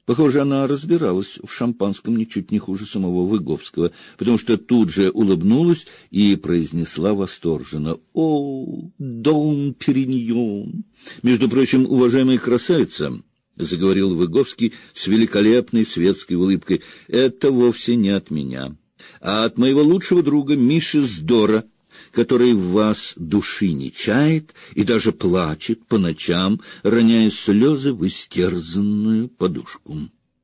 Похоже, она разбиралась в шампанском ничуть не хуже самого Выговского, потому что тут же улыбнулась и произнесла восторженно: «О, Дом Периньон! Между прочим, уважаемая красавица, — заговорил Выговский с великолепной светской улыбкой, — это вовсе не от меня, а от моего лучшего друга Миши Здора, который в вас души не чает и даже плачет по ночам, роняя слезы в истерзанную подушку».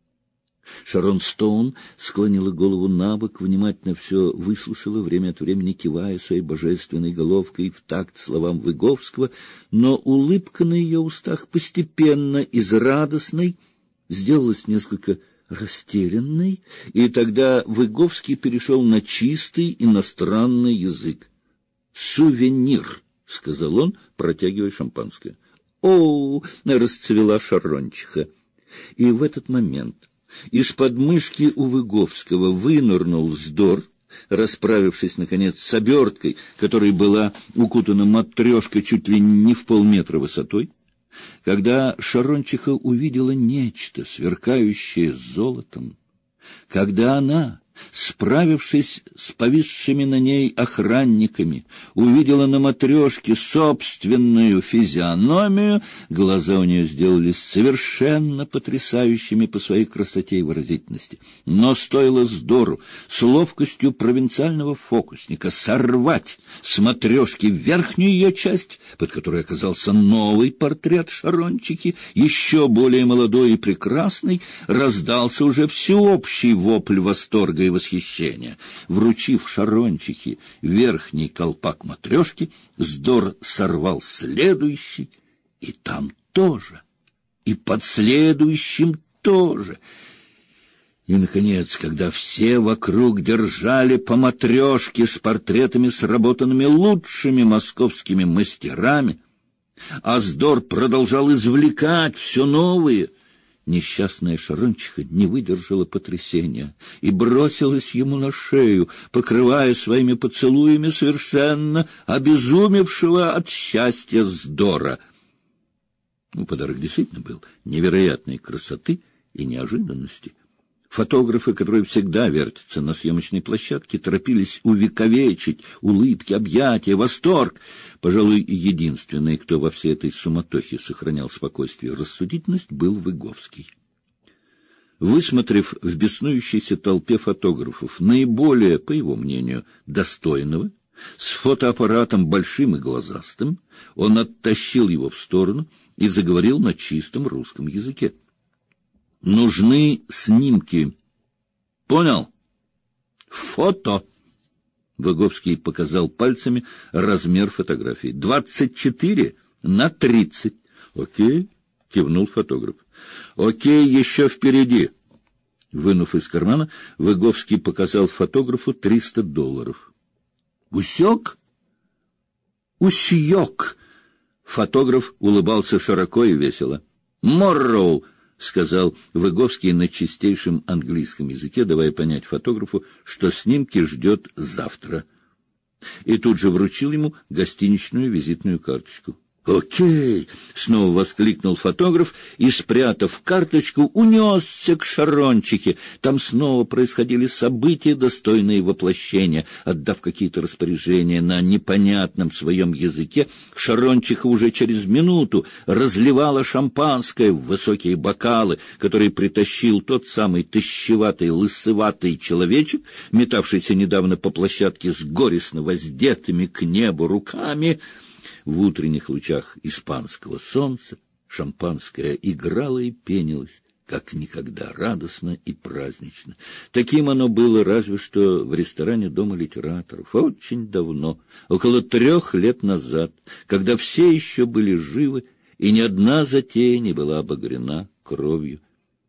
Шарон Стоун склонила голову набок, внимательно все выслушала, время от времени кивая своей божественной головкой в такт словам Выговского, но улыбка на ее устах постепенно из радостной сделалась несколько растерянной, и тогда Выговский перешел на чистый иностранный язык. «Сувенир», — сказал он, протягивая шампанское. «О!» — расцвела Шарончиха. И в этот момент из подмышки у Выговского вынырнул Здор, расправившись, наконец, с оберткой, которой была укутана матрешка чуть ли не в полметра высотой. Когда Шарончиха увидела нечто, сверкающее золотом, когда она, справившись с повисшими на ней охранниками, увидела на матрешке собственную физиономию, глаза у нее сделались совершенно потрясающими по своей красоте и выразительности. Но стоило Здору с ловкостью провинциального фокусника сорвать с матрешки верхнюю ее часть, под которой оказался новый портрет Шарончихи, еще более молодой и прекрасный, раздался уже всеобщий вопль восторга и восхищения. Вручив Шарончихе верхний колпак матрешки, Здор сорвал следующий, и там тоже, и под следующим тоже. И, наконец, когда все вокруг держали по матрешке с портретами, сработанными лучшими московскими мастерами, а Здор продолжал извлекать все новые, несчастная Шарончиха не выдержала потрясения и бросилась ему на шею, покрывая своими поцелуями совершенно обезумевшего от счастья Здора. Подарок действительно был невероятной красоты и неожиданности. Фотографы, которые всегда вертятся на съемочной площадке, торопились увековечить улыбки, объятия, восторг. Пожалуй, единственный, кто во всей этой суматохе сохранял спокойствие и рассудительность, был Выговский. Высмотрев в беснующейся толпе фотографов наиболее, по его мнению, достойного, с фотоаппаратом большим и глазастым, он оттащил его в сторону и заговорил на чистом русском языке. «Нужны снимки. Понял? Фото!» Выговский показал пальцами размер фотографии. 24 на 30. «Окей», — кивнул фотограф. «Окей, еще впереди». Вынув из кармана, Выговский показал фотографу $300. «Усек?» «Усек!» Фотограф улыбался широко и весело. «Морроу!» — сказал Выговский на чистейшем английском языке, давая понять фотографу, что снимки ждет завтра. И тут же вручил ему гостиничную визитную карточку. «Окей!» — снова воскликнул фотограф и, спрятав карточку, унесся к Шарончихе. Там снова происходили события, достойные воплощения. Отдав какие-то распоряжения на непонятном своем языке, Шарончиха уже через минуту разливала шампанское в высокие бокалы, которые притащил тот самый тощеватый, лысоватый человечек, метавшийся недавно по площадке с горестно воздетыми к небу руками. В утренних лучах испанского солнца шампанское играло и пенилось, как никогда радостно и празднично. Таким оно было разве что в ресторане Дома литераторов, очень давно, около 3 лет назад, когда все еще были живы, и ни одна затея не была обогрена кровью.